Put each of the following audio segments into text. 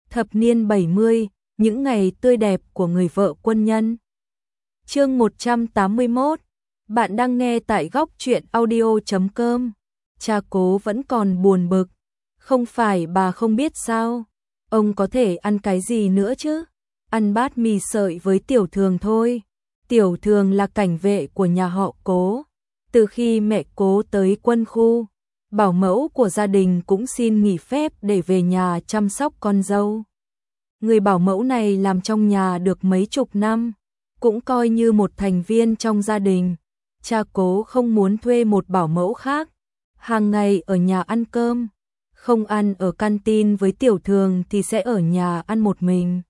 Thập niên 70, những ngày tươi đẹp của người vợ quân nhân. Chương 181. Bạn đang nghe tại góc truyện audio.com. Cha Cố vẫn còn buồn bực. Không phải bà không biết sao? Ông có thể ăn cái gì nữa chứ? Ăn bát mì sợi với Tiểu Thường thôi. Tiểu Thường là cảnh vệ của nhà họ Cố. Từ khi mẹ Cố tới quân khu, bảo mẫu của gia đình cũng xin nghỉ phép để về nhà chăm sóc con dâu. Người bảo mẫu này làm trong nhà được mấy chục năm, cũng coi như một thành viên trong gia đình. Cha Cố không muốn thuê một bảo mẫu khác, hàng ngày ở nhà ăn cơm, không ăn ở canteen với Tiểu Thường thì sẽ ở nhà ăn một mình.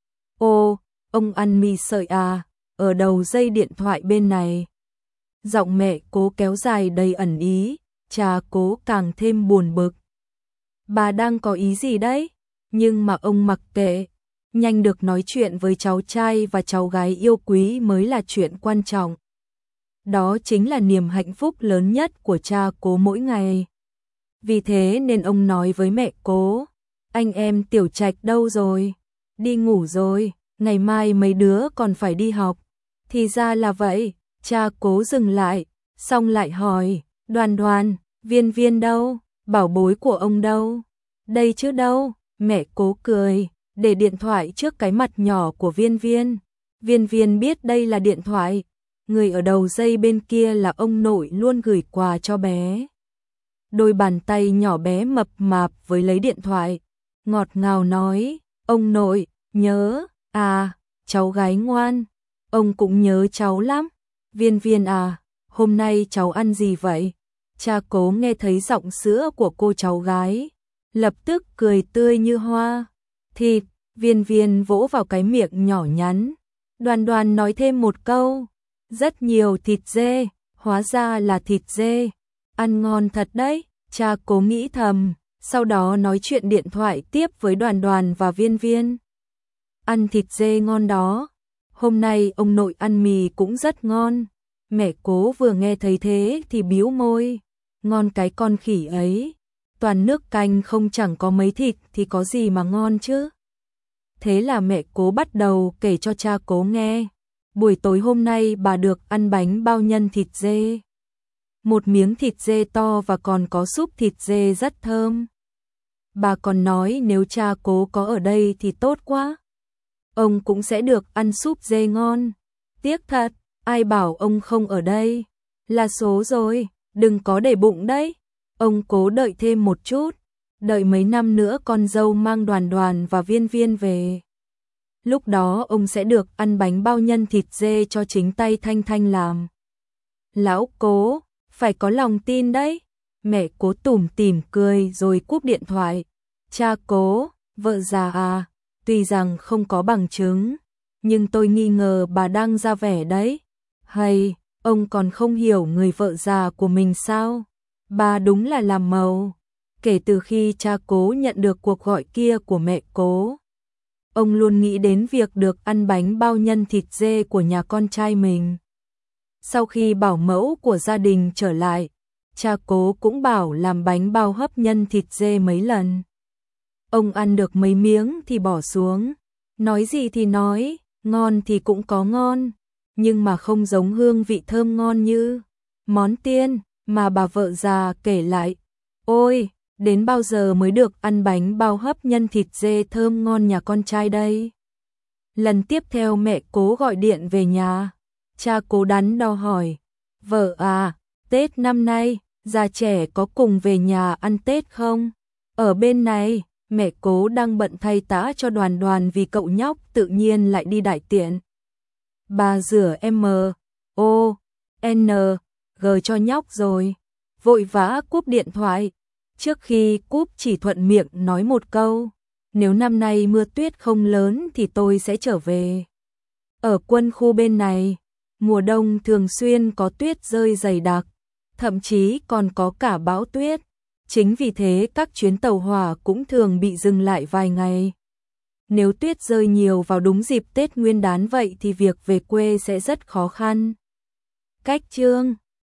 Ô, ông ăn mì sợi à? Ở đầu dây điện thoại bên này. Giọng mẹ Cố kéo dài đầy ẩn ý, cha Cố càng thêm buồn bực. Bà đang có ý gì đấy? Nhưng mà ông mặc kệ, nhanh được nói chuyện với cháu trai và cháu gái yêu quý mới là chuyện quan trọng. Đó chính là niềm hạnh phúc lớn nhất của cha Cố mỗi ngày. Vì thế nên ông nói với mẹ Cố, anh em Tiểu Trạch đâu rồi? Đi ngủ rồi, ngày mai mấy đứa còn phải đi học. Thì ra là vậy, cha Cố dừng lại, xong lại hỏi, Đoàn Đoàn, Viên Viên đâu? Bảo bối của ông đâu? Đây chứ đâu? Mẹ Cố cười, để điện thoại trước cái mặt nhỏ của Viên Viên. Viên Viên biết đây là điện thoại, người ở đầu dây bên kia là ông nội luôn gửi quà cho bé. Đôi bàn tay nhỏ bé mập mạp với lấy điện thoại, ngọt ngào nói, ông nội, nhớ, à, cháu gái ngoan, ông cũng nhớ cháu lắm. Viên Viên à, hôm nay cháu ăn gì vậy? Cha Cố nghe thấy giọng sữa của cô cháu gái, lập tức cười tươi như hoa. Thịt. Viên Viên vỗ vào cái miệng nhỏ nhắn. Đoàn Đoàn nói thêm một câu, rất nhiều thịt dê, hóa ra là thịt dê. Ăn ngon thật đấy, cha Cố nghĩ thầm, sau đó nói chuyện điện thoại tiếp với Đoàn Đoàn và Viên Viên. Ăn thịt dê ngon đó, hôm nay ông nội ăn mì cũng rất ngon. Mẹ Cố vừa nghe thấy thế thì bĩu môi, ngon cái con khỉ ấy, toàn nước canh không chẳng có mấy thịt thì có gì mà ngon chứ. Thế là mẹ Cố bắt đầu kể cho cha Cố nghe, buổi tối hôm nay bà được ăn bánh bao nhân thịt dê. Một miếng thịt dê to và còn có súp thịt dê rất thơm. Bà còn nói nếu cha Cố có ở đây thì tốt quá, ông cũng sẽ được ăn súp dê ngon. Tiếc thật, ai bảo ông không ở đây. Là số rồi, đừng có để bụng đấy. Ông cố đợi thêm một chút, đợi mấy năm nữa con dâu mang Đoàn Đoàn và Viên Viên về. Lúc đó ông sẽ được ăn bánh bao nhân thịt dê cho chính tay Thanh Thanh làm. Lão Cố, phải có lòng tin đấy. Mẹ Cố tủm tỉm cười rồi cúp điện thoại. Cha Cố, vợ già à, tuy rằng không có bằng chứng, nhưng tôi nghi ngờ bà đang ra vẻ đấy. Hay, ông còn không hiểu người vợ già của mình sao? Bà đúng là làm màu. Kể từ khi cha Cố nhận được cuộc gọi kia của mẹ Cố, ông luôn nghĩ đến việc được ăn bánh bao nhân thịt dê của nhà con trai mình. Sau khi bảo mẫu của gia đình trở lại, cha Cố cũng bảo làm bánh bao hấp nhân thịt dê mấy lần. Ông ăn được mấy miếng thì bỏ xuống. Nói gì thì nói, ngon thì cũng có ngon, nhưng mà không giống hương vị thơm ngon như món tiên mà bà vợ già kể lại. Ôi, đến bao giờ mới được ăn bánh bao hấp nhân thịt dê thơm ngon nhà con trai đây? Lần tiếp theo mẹ Cố gọi điện về nhà, cha Cố đắn đo hỏi, vợ à, Tết năm nay, già trẻ có cùng về nhà ăn Tết không? Ở bên này, mẹ Cố đang bận thay tã cho Đoàn Đoàn vì cậu nhóc tự nhiên lại đi đại tiện. Bà rửa G cho nhóc rồi, vội vã cúp điện thoại. Trước khi cúp chỉ thuận miệng nói một câu, nếu năm nay mưa tuyết không lớn thì tôi sẽ trở về. Ở quân khu bên này, mùa đông thường xuyên có tuyết rơi dày đặc, thậm chí còn có cả bão tuyết. Chính vì thế các chuyến tàu hỏa cũng thường bị dừng lại vài ngày. Nếu tuyết rơi nhiều vào đúng dịp Tết Nguyên đán vậy thì việc về quê sẽ rất khó khăn. Cách chương